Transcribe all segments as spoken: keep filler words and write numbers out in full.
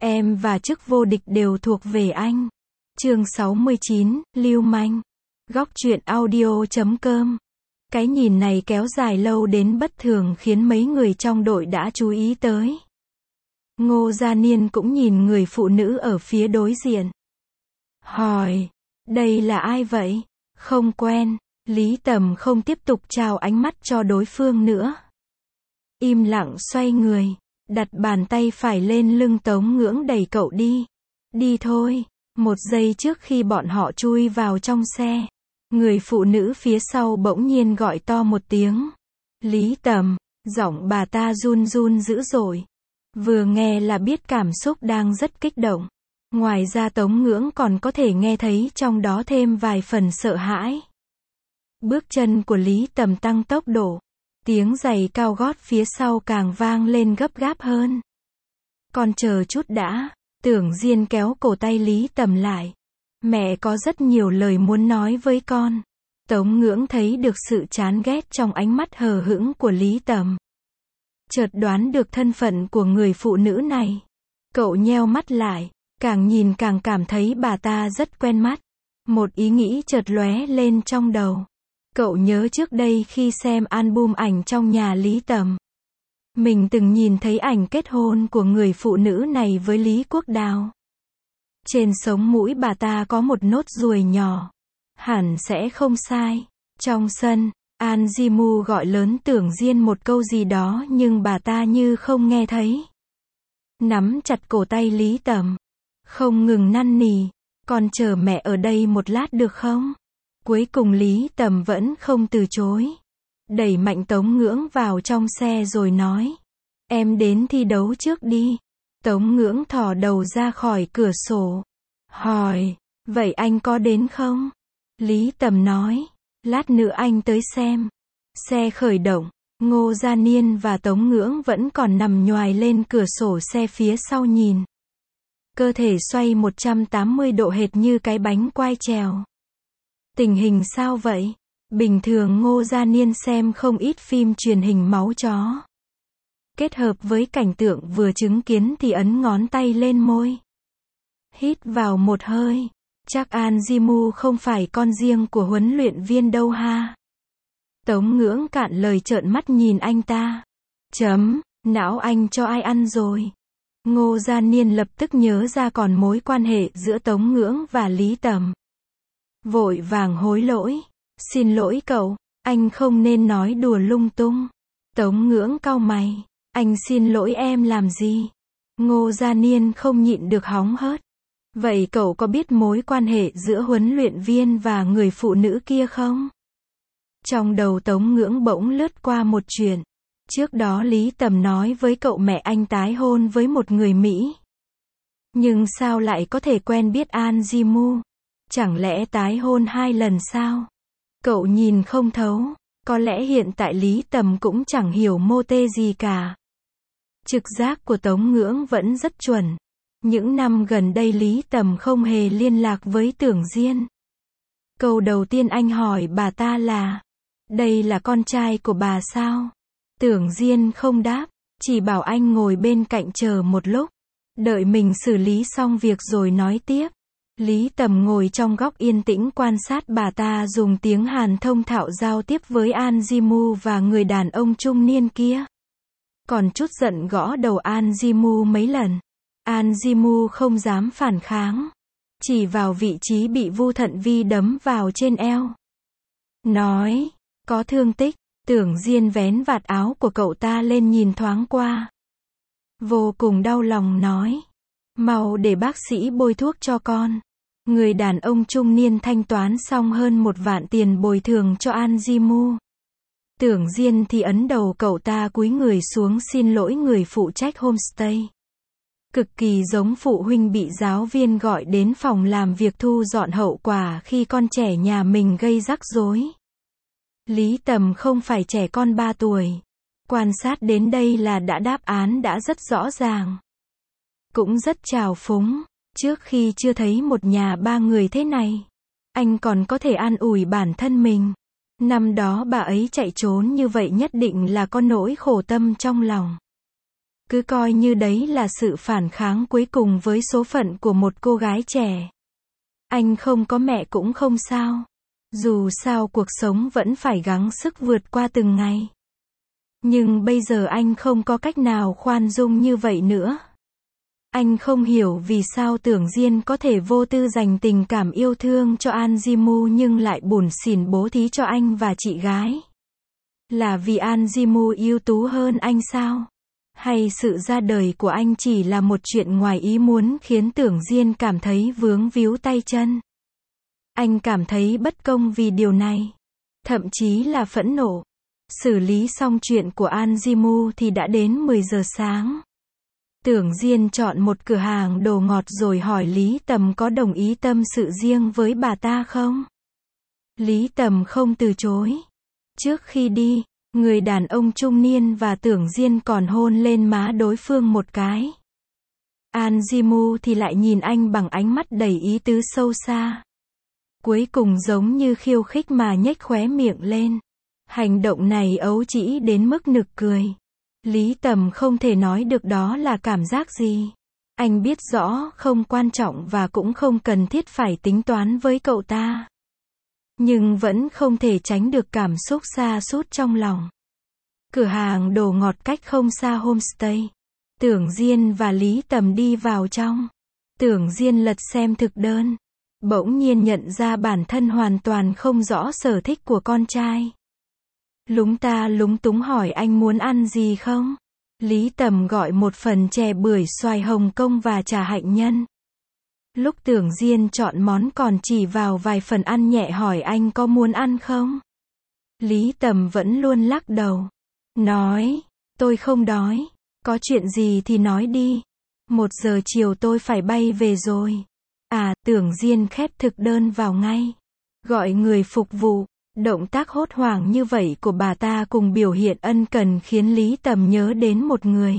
Em và chức vô địch đều thuộc về anh. Chương sáu mươi chín, Lưu Manh. Góc truyện audio chấm com. Cái nhìn này kéo dài lâu đến bất thường khiến mấy người trong đội đã chú ý tới. Ngô Gia Niên cũng nhìn người phụ nữ ở phía đối diện. Hỏi, đây là ai vậy? Không quen. Lý Tầm không tiếp tục trao ánh mắt cho đối phương nữa. Im lặng xoay người, đặt bàn tay phải lên lưng Tống Ngưỡng đẩy cậu đi. Đi thôi. Một giây trước khi bọn họ chui vào trong xe, người phụ nữ phía sau bỗng nhiên gọi to một tiếng. Lý Tầm, giọng bà ta run run dữ dội. Vừa nghe là biết cảm xúc đang rất kích động. Ngoài ra Tống Ngưỡng còn có thể nghe thấy trong đó thêm vài phần sợ hãi. Bước chân của Lý Tầm tăng tốc độ. Tiếng giày cao gót phía sau càng vang lên gấp gáp hơn. Con chờ chút đã. Tưởng Diên kéo cổ tay Lý Tầm lại. Mẹ có rất nhiều lời muốn nói với con. Tống Ngưỡng thấy được sự chán ghét trong ánh mắt hờ hững của Lý Tầm. Chợt đoán được thân phận của người phụ nữ này. Cậu nheo mắt lại, càng nhìn càng cảm thấy bà ta rất quen mắt. Một ý nghĩ chợt lóe lên trong đầu. Cậu nhớ trước đây khi xem album ảnh trong nhà Lý Tầm. Mình từng nhìn thấy ảnh kết hôn của người phụ nữ này với Lý Quốc Đào. Trên sống mũi bà ta có một nốt ruồi nhỏ. Hẳn sẽ không sai. Trong sân, An Di Mu gọi lớn Tưởng Diên một câu gì đó nhưng bà ta như không nghe thấy. Nắm chặt cổ tay Lý Tầm. Không ngừng năn nỉ. Con chờ mẹ ở đây một lát được không? Cuối cùng Lý Tầm vẫn không từ chối. Đẩy mạnh Tống Ngưỡng vào trong xe rồi nói. Em đến thi đấu trước đi. Tống Ngưỡng thò đầu ra khỏi cửa sổ. Hỏi, vậy anh có đến không? Lý Tầm nói, lát nữa anh tới xem. Xe khởi động, Ngô Gia Niên và Tống Ngưỡng vẫn còn nằm nhoài lên cửa sổ xe phía sau nhìn. Cơ thể xoay một trăm tám mươi độ hệt như cái bánh quai trèo. Tình hình sao vậy? Bình thường Ngô Gia Niên xem không ít phim truyền hình máu chó. Kết hợp với cảnh tượng vừa chứng kiến thì ấn ngón tay lên môi. Hít vào một hơi. Chắc An Di Mu không phải con riêng của huấn luyện viên đâu ha. Tống Ngưỡng cạn lời trợn mắt nhìn anh ta. Chấm, não anh cho ai ăn rồi? Ngô Gia Niên lập tức nhớ ra còn mối quan hệ giữa Tống Ngưỡng và Lý Tầm. Vội vàng hối lỗi. Xin lỗi cậu, anh không nên nói đùa lung tung. Tống Ngưỡng cau mày. Anh xin lỗi em làm gì? Ngô Gia Niên không nhịn được hóng hớt. Vậy cậu có biết mối quan hệ giữa huấn luyện viên và người phụ nữ kia không? Trong đầu Tống Ngưỡng bỗng lướt qua một chuyện. Trước đó Lý Tầm nói với cậu mẹ anh tái hôn với một người Mỹ. Nhưng sao lại có thể quen biết An Di Mu? Chẳng lẽ tái hôn hai lần sao? Cậu nhìn không thấu. Có lẽ hiện tại Lý Tầm cũng chẳng hiểu mô tê gì cả. Trực giác của Tống Ngưỡng vẫn rất chuẩn. Những năm gần đây Lý Tầm không hề liên lạc với Tưởng Diên. Câu đầu tiên anh hỏi bà ta là, đây là con trai của bà sao? Tưởng Diên không đáp, chỉ bảo anh ngồi bên cạnh chờ một lúc. Đợi mình xử lý xong việc rồi nói tiếp. Lý Tầm ngồi trong góc yên tĩnh quan sát bà ta dùng tiếng Hàn thông thạo giao tiếp với An Di Mu và người đàn ông trung niên kia. Còn chút giận gõ đầu An Di Mu mấy lần. An Di Mu không dám phản kháng. Chỉ vào vị trí bị Vu Thận Vi đấm vào trên eo. Nói, có thương tích. Tưởng Diên vén vạt áo của cậu ta lên nhìn thoáng qua. Vô cùng đau lòng nói. Mau để bác sĩ bôi thuốc cho con. Người đàn ông trung niên thanh toán xong hơn một vạn tiền bồi thường cho An Di Mu. Tưởng Diên thì ấn đầu cậu ta cúi người xuống xin lỗi người phụ trách homestay. Cực kỳ giống phụ huynh bị giáo viên gọi đến phòng làm việc thu dọn hậu quả khi con trẻ nhà mình gây rắc rối. Lý Tầm không phải trẻ con ba tuổi. Quan sát đến đây là đã đáp án đã rất rõ ràng. Cũng rất trào phúng. Trước khi chưa thấy một nhà ba người thế này, anh còn có thể an ủi bản thân mình. Năm đó bà ấy chạy trốn như vậy nhất định là có nỗi khổ tâm trong lòng. Cứ coi như đấy là sự phản kháng cuối cùng với số phận của một cô gái trẻ. Anh không có mẹ cũng không sao. Dù sao cuộc sống vẫn phải gắng sức vượt qua từng ngày. Nhưng bây giờ anh không có cách nào khoan dung như vậy nữa. Anh không hiểu vì sao Tưởng Diên có thể vô tư dành tình cảm yêu thương cho An Ji-mu nhưng lại bủn xỉn bố thí cho anh và chị gái. Là vì An Ji-mu ưu tú hơn anh sao? Hay sự ra đời của anh chỉ là một chuyện ngoài ý muốn khiến Tưởng Diên cảm thấy vướng víu tay chân? Anh cảm thấy bất công vì điều này. Thậm chí là phẫn nộ. Xử lý xong chuyện của An Ji-mu thì đã đến mười giờ sáng. Tưởng Diên chọn một cửa hàng đồ ngọt rồi hỏi Lý Tầm có đồng ý tâm sự riêng với bà ta không? Lý Tầm không từ chối. Trước khi đi, người đàn ông trung niên và Tưởng Diên còn hôn lên má đối phương một cái. An Ji-mu thì lại nhìn anh bằng ánh mắt đầy ý tứ sâu xa. Cuối cùng giống như khiêu khích mà nhếch khóe miệng lên. Hành động này ấu trĩ đến mức nực cười. Lý Tầm không thể nói được đó là cảm giác gì. Anh biết rõ không quan trọng và cũng không cần thiết phải tính toán với cậu ta. Nhưng vẫn không thể tránh được cảm xúc sa sút trong lòng. Cửa hàng đồ ngọt cách không xa homestay. Tưởng Diên và Lý Tầm đi vào trong. Tưởng Diên lật xem thực đơn. Bỗng nhiên nhận ra bản thân hoàn toàn không rõ sở thích của con trai. Lúng ta lúng túng hỏi anh muốn ăn gì không? Lý Tầm gọi một phần chè bưởi xoài Hồng Kông và trà hạnh nhân. Lúc Tưởng Diên chọn món còn chỉ vào vài phần ăn nhẹ hỏi anh có muốn ăn không? Lý Tầm vẫn luôn lắc đầu. Nói, tôi không đói. Có chuyện gì thì nói đi. Một giờ chiều tôi phải bay về rồi. À, Tưởng Diên khép thực đơn vào ngay. Gọi người phục vụ. Động tác hốt hoảng như vậy của bà ta cùng biểu hiện ân cần khiến Lý Tầm nhớ đến một người.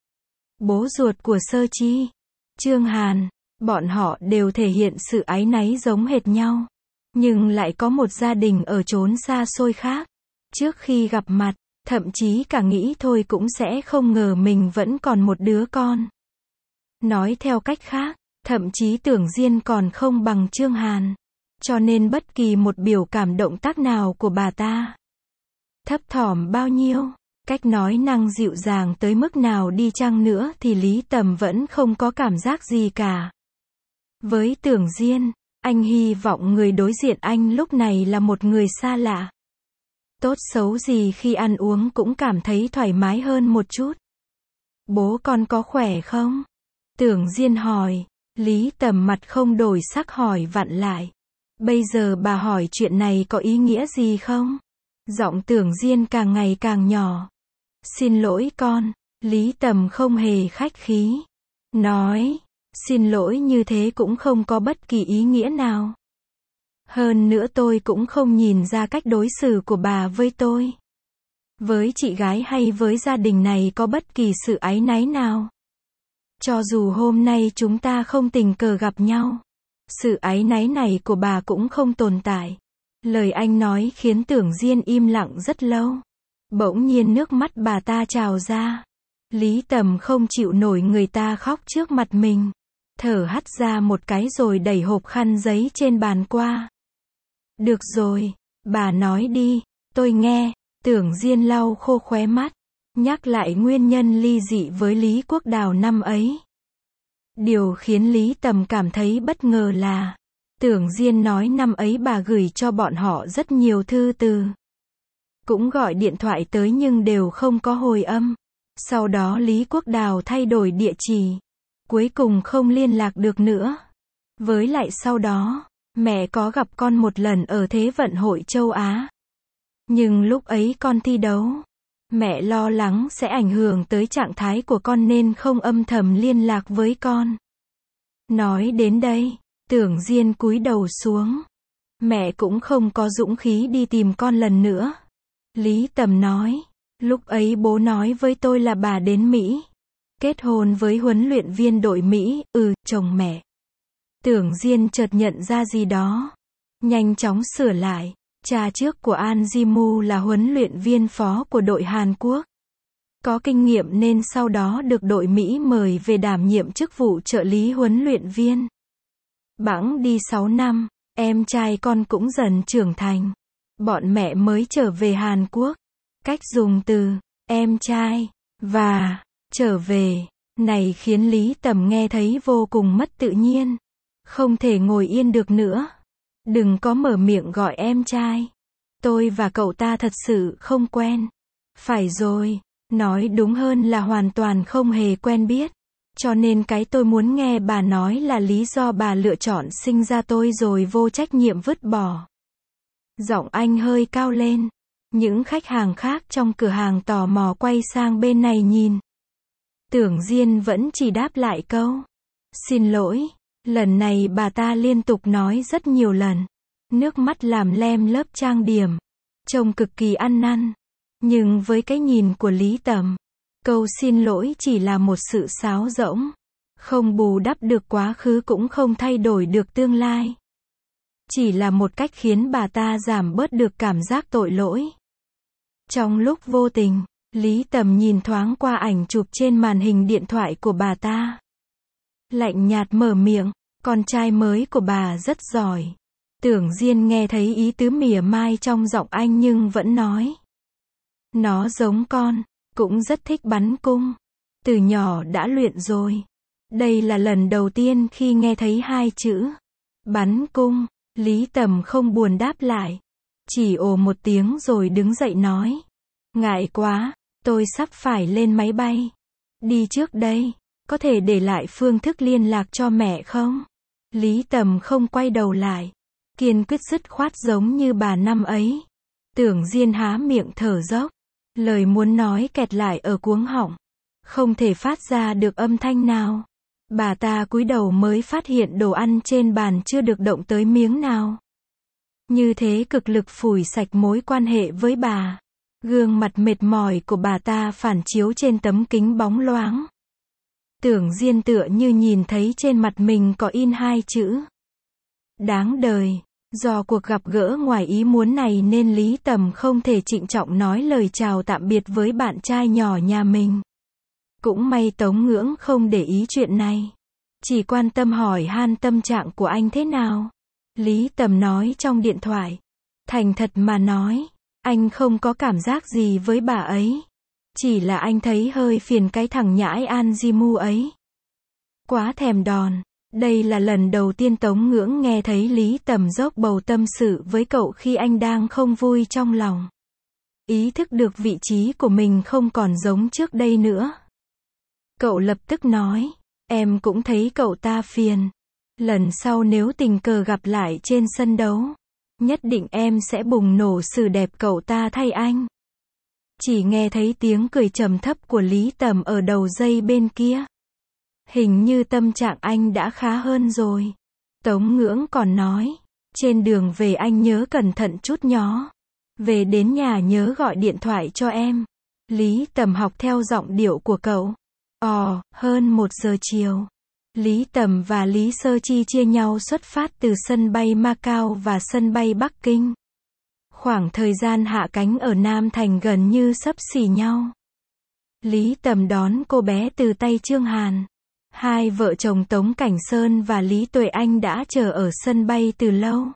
Bố ruột của Sơ Chi. Trương Hàn. Bọn họ đều thể hiện sự áy náy giống hệt nhau. Nhưng lại có một gia đình ở chốn xa xôi khác. Trước khi gặp mặt, thậm chí cả nghĩ thôi cũng sẽ không ngờ mình vẫn còn một đứa con. Nói theo cách khác, thậm chí Tưởng Diên còn không bằng Trương Hàn. Cho nên bất kỳ một biểu cảm động tác nào của bà ta, thấp thỏm bao nhiêu, cách nói năng dịu dàng tới mức nào đi chăng nữa thì Lý Tầm vẫn không có cảm giác gì cả. Với Tưởng Diên, anh hy vọng người đối diện anh lúc này là một người xa lạ. Tốt xấu gì khi ăn uống cũng cảm thấy thoải mái hơn một chút. Bố con có khỏe không? Tưởng Diên hỏi. Lý Tầm mặt không đổi sắc hỏi vặn lại. Bây giờ bà hỏi chuyện này có ý nghĩa gì không? Giọng Tưởng Diên càng ngày càng nhỏ. Xin lỗi con. Lý Tầm không hề khách khí. Nói, xin lỗi như thế cũng không có bất kỳ ý nghĩa nào. Hơn nữa tôi cũng không nhìn ra cách đối xử của bà với tôi, với chị gái hay với gia đình này có bất kỳ sự áy náy nào. Cho dù hôm nay chúng ta không tình cờ gặp nhau, sự áy náy này của bà cũng không tồn tại. Lời anh nói khiến Tưởng Diên im lặng rất lâu. Bỗng nhiên nước mắt bà ta trào ra. Lý Tầm không chịu nổi người ta khóc trước mặt mình. Thở hắt ra một cái rồi đẩy hộp khăn giấy trên bàn qua. Được rồi, bà nói đi, tôi nghe. Tưởng Diên lau khô khóe mắt, nhắc lại nguyên nhân ly dị với Lý Quốc Đào năm ấy. Điều khiến Lý Tầm cảm thấy bất ngờ là, Tưởng Diên nói năm ấy bà gửi cho bọn họ rất nhiều thư từ. Cũng gọi điện thoại tới nhưng đều không có hồi âm. Sau đó Lý Quốc Đào thay đổi địa chỉ. Cuối cùng không liên lạc được nữa. Với lại sau đó, mẹ có gặp con một lần ở Thế vận hội châu Á. Nhưng lúc ấy con thi đấu. Mẹ lo lắng sẽ ảnh hưởng tới trạng thái của con nên không âm thầm liên lạc với con. Nói đến đây, Tưởng Diên cúi đầu xuống. Mẹ cũng không có dũng khí đi tìm con lần nữa. Lý Tầm nói, lúc ấy bố nói với tôi là bà đến Mỹ. Kết hôn với huấn luyện viên đội Mỹ, ừ, chồng mẹ. Tưởng Diên chợt nhận ra gì đó. Nhanh chóng sửa lại. Cha trước của An Ji-mu là huấn luyện viên phó của đội Hàn Quốc. có kinh nghiệm nên sau đó được đội Mỹ mời về đảm nhiệm chức vụ trợ lý huấn luyện viên. Bẵng đi sáu năm, em trai con cũng dần trưởng thành. Bọn mẹ mới trở về Hàn Quốc. Cách dùng từ em trai và trở về này khiến Lý Tầm nghe thấy vô cùng mất tự nhiên. Không thể ngồi yên được nữa. Đừng có mở miệng gọi em trai. Tôi và cậu ta thật sự không quen. Phải rồi, nói đúng hơn là hoàn toàn không hề quen biết. Cho nên cái tôi muốn nghe bà nói là lý do bà lựa chọn sinh ra tôi rồi vô trách nhiệm vứt bỏ. Giọng anh hơi cao lên. Những khách hàng khác trong cửa hàng tò mò quay sang bên này nhìn. Tưởng Diên vẫn chỉ đáp lại câu xin lỗi. Lần này bà ta liên tục nói rất nhiều lần. Nước mắt làm lem lớp trang điểm. Trông cực kỳ ăn năn. Nhưng với cái nhìn của Lý Tầm, câu xin lỗi chỉ là một sự sáo rỗng. Không bù đắp được quá khứ cũng không thay đổi được tương lai. Chỉ là một cách khiến bà ta giảm bớt được cảm giác tội lỗi. Trong lúc vô tình, Lý Tầm nhìn thoáng qua ảnh chụp trên màn hình điện thoại của bà ta. Lạnh nhạt mở miệng, con trai mới của bà rất giỏi. Tưởng Diên nghe thấy ý tứ mỉa mai trong giọng anh nhưng vẫn nói. Nó giống con, cũng rất thích bắn cung. Từ nhỏ đã luyện rồi. Đây là lần đầu tiên khi nghe thấy hai chữ bắn cung. Lý Tầm không buồn đáp lại. Chỉ ồ một tiếng rồi đứng dậy nói. Ngại quá, tôi sắp phải lên máy bay. Đi trước đây, có thể để lại phương thức liên lạc cho mẹ không? Lý Tầm không quay đầu lại. Kiên quyết dứt khoát giống như bà năm ấy. Tưởng Diên há miệng thở dốc. Lời muốn nói kẹt lại ở cuống họng. Không thể phát ra được âm thanh nào. Bà ta cúi đầu mới phát hiện đồ ăn trên bàn chưa được động tới miếng nào. Như thế cực lực phủi sạch mối quan hệ với bà. Gương mặt mệt mỏi của bà ta phản chiếu trên tấm kính bóng loáng. Tưởng Diên tựa như nhìn thấy trên mặt mình có in hai chữ. Đáng đời. Do cuộc gặp gỡ ngoài ý muốn này nên Lý Tầm không thể trịnh trọng nói lời chào tạm biệt với bạn trai nhỏ nhà mình. Cũng may Tống Ngưỡng không để ý chuyện này. Chỉ quan tâm hỏi han tâm trạng của anh thế nào. Lý Tầm nói trong điện thoại. Thành thật mà nói, anh không có cảm giác gì với bà ấy. Chỉ là anh thấy hơi phiền cái thằng nhãi An Jimu ấy. Quá thèm đòn. Đây là lần đầu tiên Tống Ngưỡng nghe thấy Lý Tầm dốc bầu tâm sự với cậu khi anh đang không vui trong lòng. Ý thức được vị trí của mình không còn giống trước đây nữa. Cậu lập tức nói, em cũng thấy cậu ta phiền. Lần sau nếu tình cờ gặp lại trên sân đấu, nhất định em sẽ bùng nổ xử đẹp cậu ta thay anh. Chỉ nghe thấy tiếng cười trầm thấp của Lý Tầm ở đầu dây bên kia. Hình như tâm trạng anh đã khá hơn rồi. Tống Ngưỡng còn nói, trên đường về anh nhớ cẩn thận chút nhó. Về đến nhà nhớ gọi điện thoại cho em. Lý Tầm học theo giọng điệu của cậu. Ồ, hơn một giờ chiều. Lý Tầm và Lý Sơ Chi chia nhau xuất phát từ sân bay Macau và sân bay Bắc Kinh. Khoảng thời gian hạ cánh ở Nam Thành gần như xấp xỉ nhau. Lý Tầm đón cô bé từ tay Trương Hàn. Hai vợ chồng Tống Cảnh Sơn và Lý Tuệ Anh đã chờ ở sân bay từ lâu.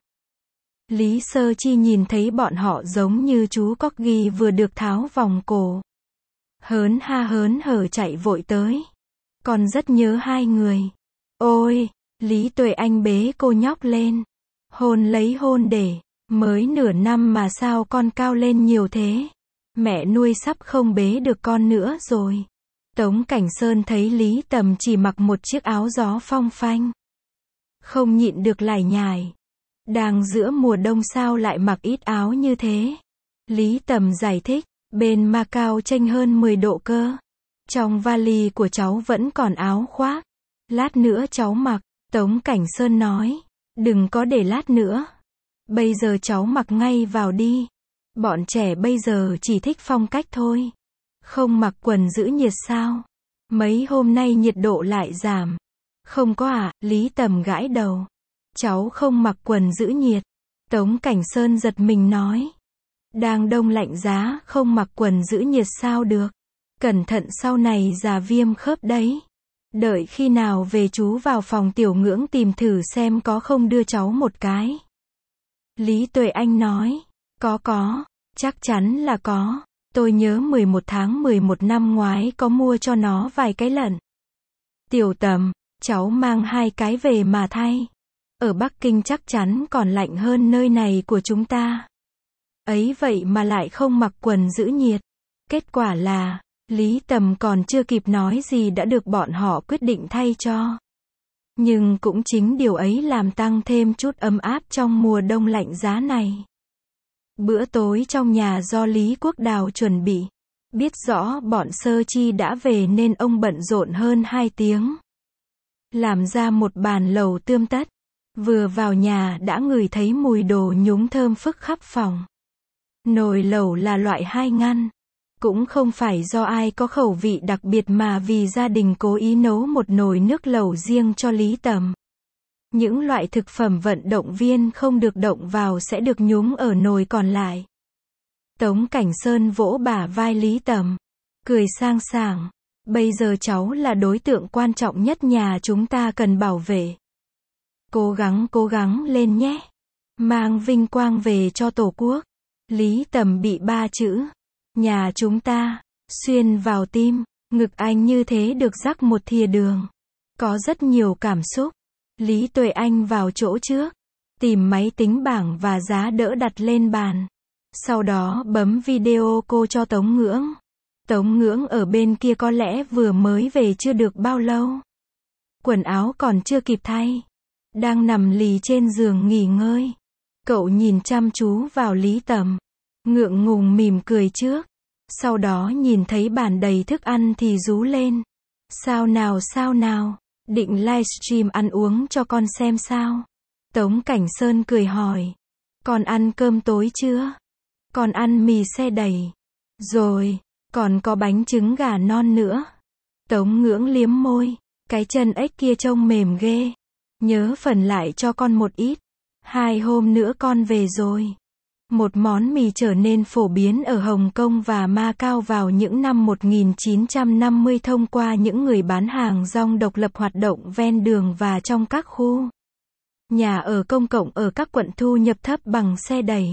Lý Sơ Chi nhìn thấy bọn họ giống như chú corgi vừa được tháo vòng cổ. Hớn ha hớn hở chạy vội tới. Con rất nhớ hai người. Ôi, Lý Tuệ Anh bế cô nhóc lên. Hôn lấy hôn để. Mới nửa năm mà sao con cao lên nhiều thế. Mẹ nuôi sắp không bế được con nữa rồi. Tống Cảnh Sơn thấy Lý Tầm chỉ mặc một chiếc áo gió phong phanh. Không nhịn được lải nhải. Đang giữa mùa đông sao lại mặc ít áo như thế. Lý Tầm giải thích, bên Macau chênh hơn mười độ cơ. Trong vali của cháu vẫn còn áo khoác. Lát nữa cháu mặc, Tống Cảnh Sơn nói. Đừng có để lát nữa. Bây giờ cháu mặc ngay vào đi. Bọn trẻ bây giờ chỉ thích phong cách thôi. Không mặc quần giữ nhiệt sao? Mấy hôm nay nhiệt độ lại giảm. Không có à, Lý Tầm gãi đầu. Cháu không mặc quần giữ nhiệt. Tống Cảnh Sơn giật mình nói. Đang đông lạnh giá, không mặc quần giữ nhiệt sao được. Cẩn thận sau này già viêm khớp đấy. Đợi khi nào về chú vào phòng Tiểu Ngưỡng tìm thử xem có không đưa cháu một cái. Lý Tuệ Anh nói. Có có, chắc chắn là có. Tôi nhớ mười một tháng mười một năm ngoái có mua cho nó vài cái lận. Tiểu Tầm, cháu mang hai cái về mà thay. Ở Bắc Kinh chắc chắn còn lạnh hơn nơi này của chúng ta. Ấy vậy mà lại không mặc quần giữ nhiệt. Kết quả là, Lý Tầm còn chưa kịp nói gì đã được bọn họ quyết định thay cho. Nhưng cũng chính điều ấy làm tăng thêm chút ấm áp trong mùa đông lạnh giá này. Bữa tối trong nhà do Lý Quốc Đào chuẩn bị. Biết rõ bọn Sơ Chi đã về nên ông bận rộn hơn hai tiếng. Làm ra một bàn lẩu tươm tất. Vừa vào nhà đã ngửi thấy mùi đồ nhúng thơm phức khắp phòng. Nồi lẩu là loại hai ngăn. Cũng không phải do ai có khẩu vị đặc biệt mà vì gia đình cố ý nấu một nồi nước lẩu riêng cho Lý Tầm. Những loại thực phẩm vận động viên không được động vào sẽ được nhúng ở nồi còn lại. Tống Cảnh Sơn vỗ bả vai Lý Tầm. Cười sang sảng. Bây giờ cháu là đối tượng quan trọng nhất nhà chúng ta cần bảo vệ. Cố gắng cố gắng lên nhé. Mang vinh quang về cho Tổ quốc. Lý Tầm bị ba chữ. Nhà chúng ta. Xuyên vào tim. Ngực anh như thế được rắc một thìa đường. Có rất nhiều cảm xúc. Lý Tuệ Anh vào chỗ trước. Tìm máy tính bảng và giá đỡ đặt lên bàn. Sau đó bấm video cô cho Tống Ngưỡng. Tống Ngưỡng ở bên kia có lẽ vừa mới về chưa được bao lâu. Quần áo còn chưa kịp thay. Đang nằm lì trên giường nghỉ ngơi. Cậu nhìn chăm chú vào Lý Tầm. Ngượng ngùng mỉm cười trước. Sau đó nhìn thấy bàn đầy thức ăn thì rú lên. Sao nào sao nào, định livestream ăn uống cho con xem sao? Tống Cảnh Sơn cười hỏi. Con ăn cơm tối chưa? Con ăn mì xe đẩy. Rồi, còn có bánh trứng gà non nữa. Tống Ngưỡng liếm môi. Cái chân ếch kia trông mềm ghê. Nhớ phần lại cho con một ít. Hai hôm nữa con về rồi. Một món mì trở nên phổ biến ở Hồng Kông và Macau vào những năm một nghìn chín trăm năm mươi thông qua những người bán hàng rong độc lập hoạt động ven đường và trong các khu nhà ở công cộng ở các quận thu nhập thấp bằng xe đẩy.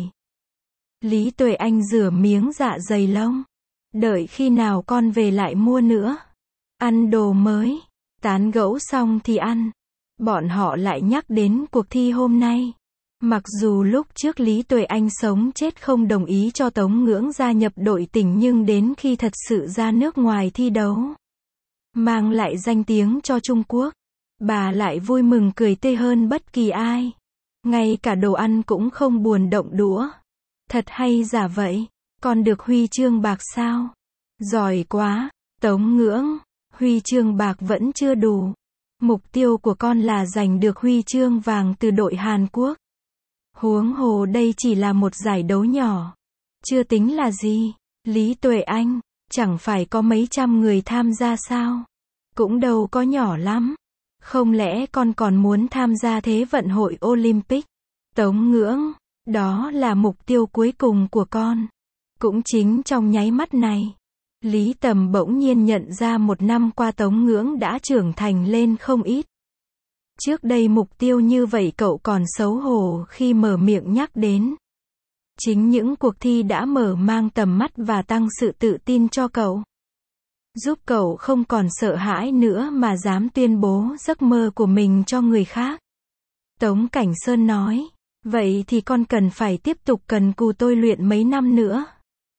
Lý Tuệ Anh rửa miếng dạ dày lông. Đợi khi nào con về lại mua nữa. Ăn đồ mới. Tán gẫu xong thì ăn. Bọn họ lại nhắc đến cuộc thi hôm nay. Mặc dù lúc trước Lý Tuệ Anh sống chết không đồng ý cho Tống Ngưỡng gia nhập đội tỉnh nhưng đến khi thật sự ra nước ngoài thi đấu, mang lại danh tiếng cho Trung Quốc, bà lại vui mừng cười tươi hơn bất kỳ ai. Ngay cả đồ ăn cũng không buồn động đũa. Thật hay giả vậy? Con được huy chương bạc sao? Giỏi quá, Tống Ngưỡng. Huy chương bạc vẫn chưa đủ. Mục tiêu của con là giành được huy chương vàng từ đội Hàn Quốc. Huống hồ đây chỉ là một giải đấu nhỏ. Chưa tính là gì. Lý Tuệ Anh, chẳng phải có mấy trăm người tham gia sao? Cũng đâu có nhỏ lắm. Không lẽ con còn muốn tham gia Thế vận hội Olympic? Tống Ngưỡng, đó là mục tiêu cuối cùng của con. Cũng chính trong nháy mắt này, Lý Tầm bỗng nhiên nhận ra một năm qua Tống Ngưỡng đã trưởng thành lên không ít. Trước đây mục tiêu như vậy cậu còn xấu hổ khi mở miệng nhắc đến. Chính những cuộc thi đã mở mang tầm mắt và tăng sự tự tin cho cậu. Giúp cậu không còn sợ hãi nữa mà dám tuyên bố giấc mơ của mình cho người khác. Tống Cảnh Sơn nói, vậy thì con cần phải tiếp tục cần cù tôi luyện mấy năm nữa.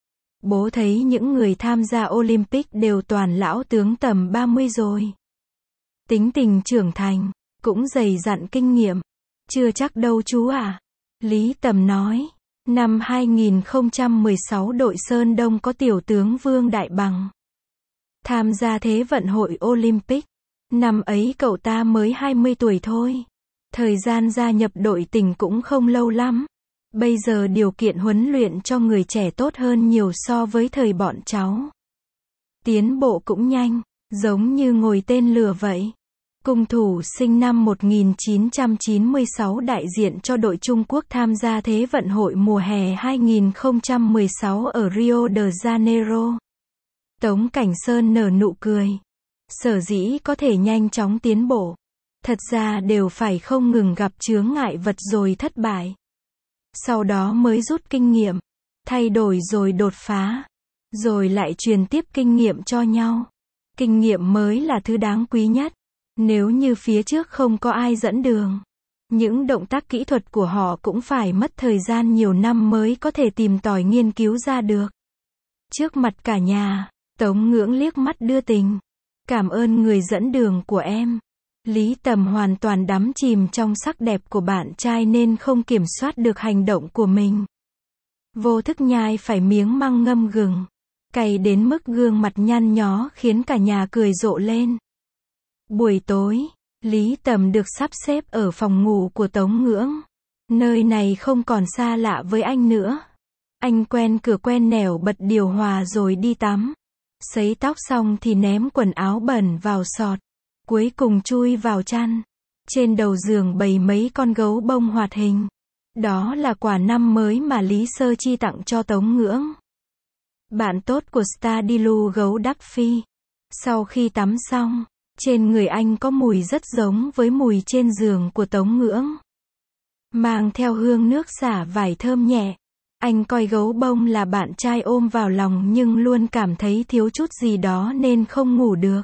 Bố thấy những người tham gia Olympic đều toàn lão tướng tầm ba mươi rồi. Tính tình trưởng thành, cũng dày dặn kinh nghiệm. Chưa chắc đâu chú à. Lý Tầm nói, năm hai nghìn không trăm mười sáu đội Sơn Đông có tiểu tướng Vương Đại Bằng tham gia Thế vận hội Olympic. Năm ấy cậu ta mới hai mươi tuổi thôi. Thời gian gia nhập đội tỉnh cũng không lâu lắm. Bây giờ điều kiện huấn luyện cho người trẻ tốt hơn nhiều so với thời bọn cháu. Tiến bộ cũng nhanh, giống như ngồi tên lửa vậy. Cung thủ sinh năm một nghìn chín trăm chín mươi sáu đại diện cho đội Trung Quốc tham gia Thế vận hội mùa hè hai nghìn không trăm mười sáu ở Rio de Janeiro. Tống Cảnh Sơn nở nụ cười. Sở dĩ có thể nhanh chóng tiến bộ, thật ra đều phải không ngừng gặp chướng ngại vật rồi thất bại. Sau đó mới rút kinh nghiệm, thay đổi rồi đột phá, rồi lại truyền tiếp kinh nghiệm cho nhau. Kinh nghiệm mới là thứ đáng quý nhất. Nếu như phía trước không có ai dẫn đường, những động tác kỹ thuật của họ cũng phải mất thời gian nhiều năm mới có thể tìm tòi nghiên cứu ra được. Trước mặt cả nhà, Tống Ngưỡng liếc mắt đưa tình. Cảm ơn người dẫn đường của em. Lý Tầm hoàn toàn đắm chìm trong sắc đẹp của bạn trai nên không kiểm soát được hành động của mình. Vô thức nhai phải miếng măng ngâm gừng, cay đến mức gương mặt nhăn nhó khiến cả nhà cười rộ lên. Buổi tối, Lý Tầm được sắp xếp ở phòng ngủ của Tống Ngưỡng. Nơi này không còn xa lạ với anh nữa. Anh quen cửa quen nẻo bật điều hòa rồi đi tắm. Sấy tóc xong thì ném quần áo bẩn vào sọt. Cuối cùng chui vào chăn. Trên đầu giường bày mấy con gấu bông hoạt hình. Đó là quà năm mới mà Lý Sơ Chi tặng cho Tống Ngưỡng. Bạn tốt của Stadilu gấu Duffy. Sau khi tắm xong, trên người anh có mùi rất giống với mùi trên giường của Tống Ngưỡng. Mang theo hương nước xả vải thơm nhẹ. Anh coi gấu bông là bạn trai ôm vào lòng nhưng luôn cảm thấy thiếu chút gì đó nên không ngủ được.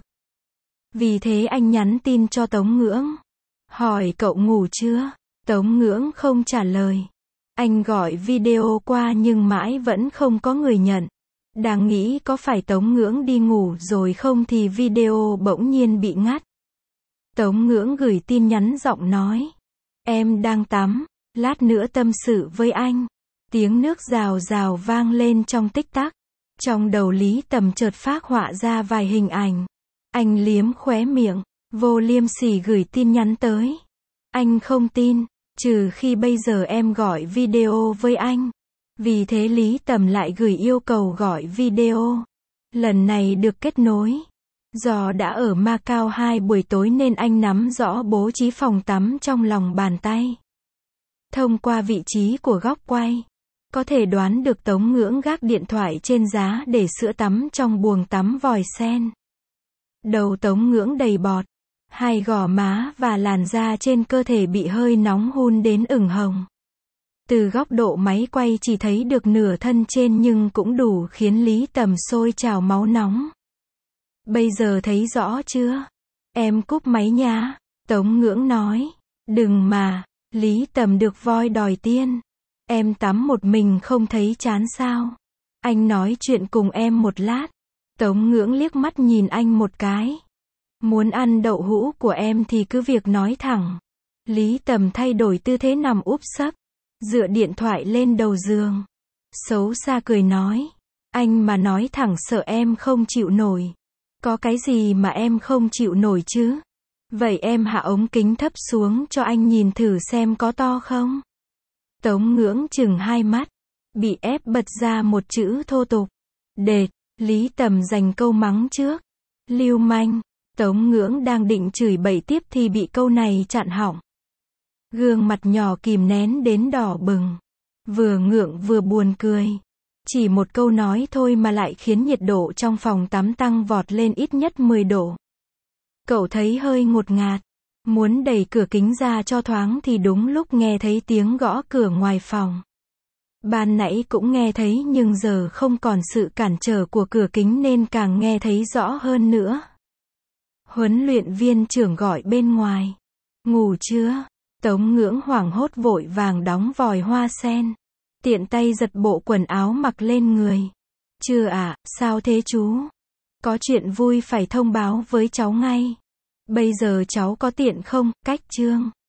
Vì thế anh nhắn tin cho Tống Ngưỡng. Hỏi cậu ngủ chưa? Tống Ngưỡng không trả lời. Anh gọi video qua nhưng mãi vẫn không có người nhận. Đang nghĩ có phải Tống Ngưỡng đi ngủ rồi không thì video bỗng nhiên bị ngắt. Tống Ngưỡng gửi tin nhắn giọng nói. Em đang tắm, lát nữa tâm sự với anh. Tiếng nước rào rào vang lên trong tích tắc. Trong đầu Lý Tầm chợt phác họa ra vài hình ảnh. Anh liếm khóe miệng, vô liêm sỉ gửi tin nhắn tới. Anh không tin, trừ khi bây giờ em gọi video với anh. Vì thế Lý Tầm lại gửi yêu cầu gọi video. Lần này được kết nối. Do đã ở Macau hai buổi tối nên anh nắm rõ bố trí phòng tắm trong lòng bàn tay. Thông qua vị trí của góc quay, có thể đoán được Tống Ngưỡng gác điện thoại trên giá để sữa tắm trong buồng tắm vòi sen. Đầu Tống Ngưỡng đầy bọt, hai gò má và làn da trên cơ thể bị hơi nóng hun đến ửng hồng. Từ góc độ máy quay chỉ thấy được nửa thân trên nhưng cũng đủ khiến Lý Tầm sôi trào máu nóng. Bây giờ thấy rõ chưa? Em cúp máy nha. Tống Ngưỡng nói. Đừng mà, Lý Tầm được voi đòi tiên. Em tắm một mình không thấy chán sao? Anh nói chuyện cùng em một lát. Tống Ngưỡng liếc mắt nhìn anh một cái. Muốn ăn đậu hũ của em thì cứ việc nói thẳng. Lý Tầm thay đổi tư thế nằm úp sấp, dựa điện thoại lên đầu giường. Xấu xa cười nói. Anh mà nói thẳng sợ em không chịu nổi. Có cái gì mà em không chịu nổi chứ? Vậy em hạ ống kính thấp xuống cho anh nhìn thử xem có to không? Tống Ngưỡng chừng hai mắt, bị ép bật ra một chữ thô tục. Đệt, Lý Tầm dành câu mắng trước. Lưu manh. Tống Ngưỡng đang định chửi bậy tiếp thì bị câu này chặn họng. Gương mặt nhỏ kìm nén đến đỏ bừng. Vừa ngượng vừa buồn cười. Chỉ một câu nói thôi mà lại khiến nhiệt độ trong phòng tắm tăng vọt lên ít nhất mười độ. Cậu thấy hơi ngột ngạt. Muốn đẩy cửa kính ra cho thoáng thì đúng lúc nghe thấy tiếng gõ cửa ngoài phòng. Ban nãy cũng nghe thấy nhưng giờ không còn sự cản trở của cửa kính nên càng nghe thấy rõ hơn nữa. Huấn luyện viên trưởng gọi bên ngoài. Ngủ chưa? Tống Ngưỡng hoảng hốt vội vàng đóng vòi hoa sen. Tiện tay giật bộ quần áo mặc lên người. Chưa ạ, à, sao thế chú? Có chuyện vui phải thông báo với cháu ngay. Bây giờ cháu có tiện không? Cách chương.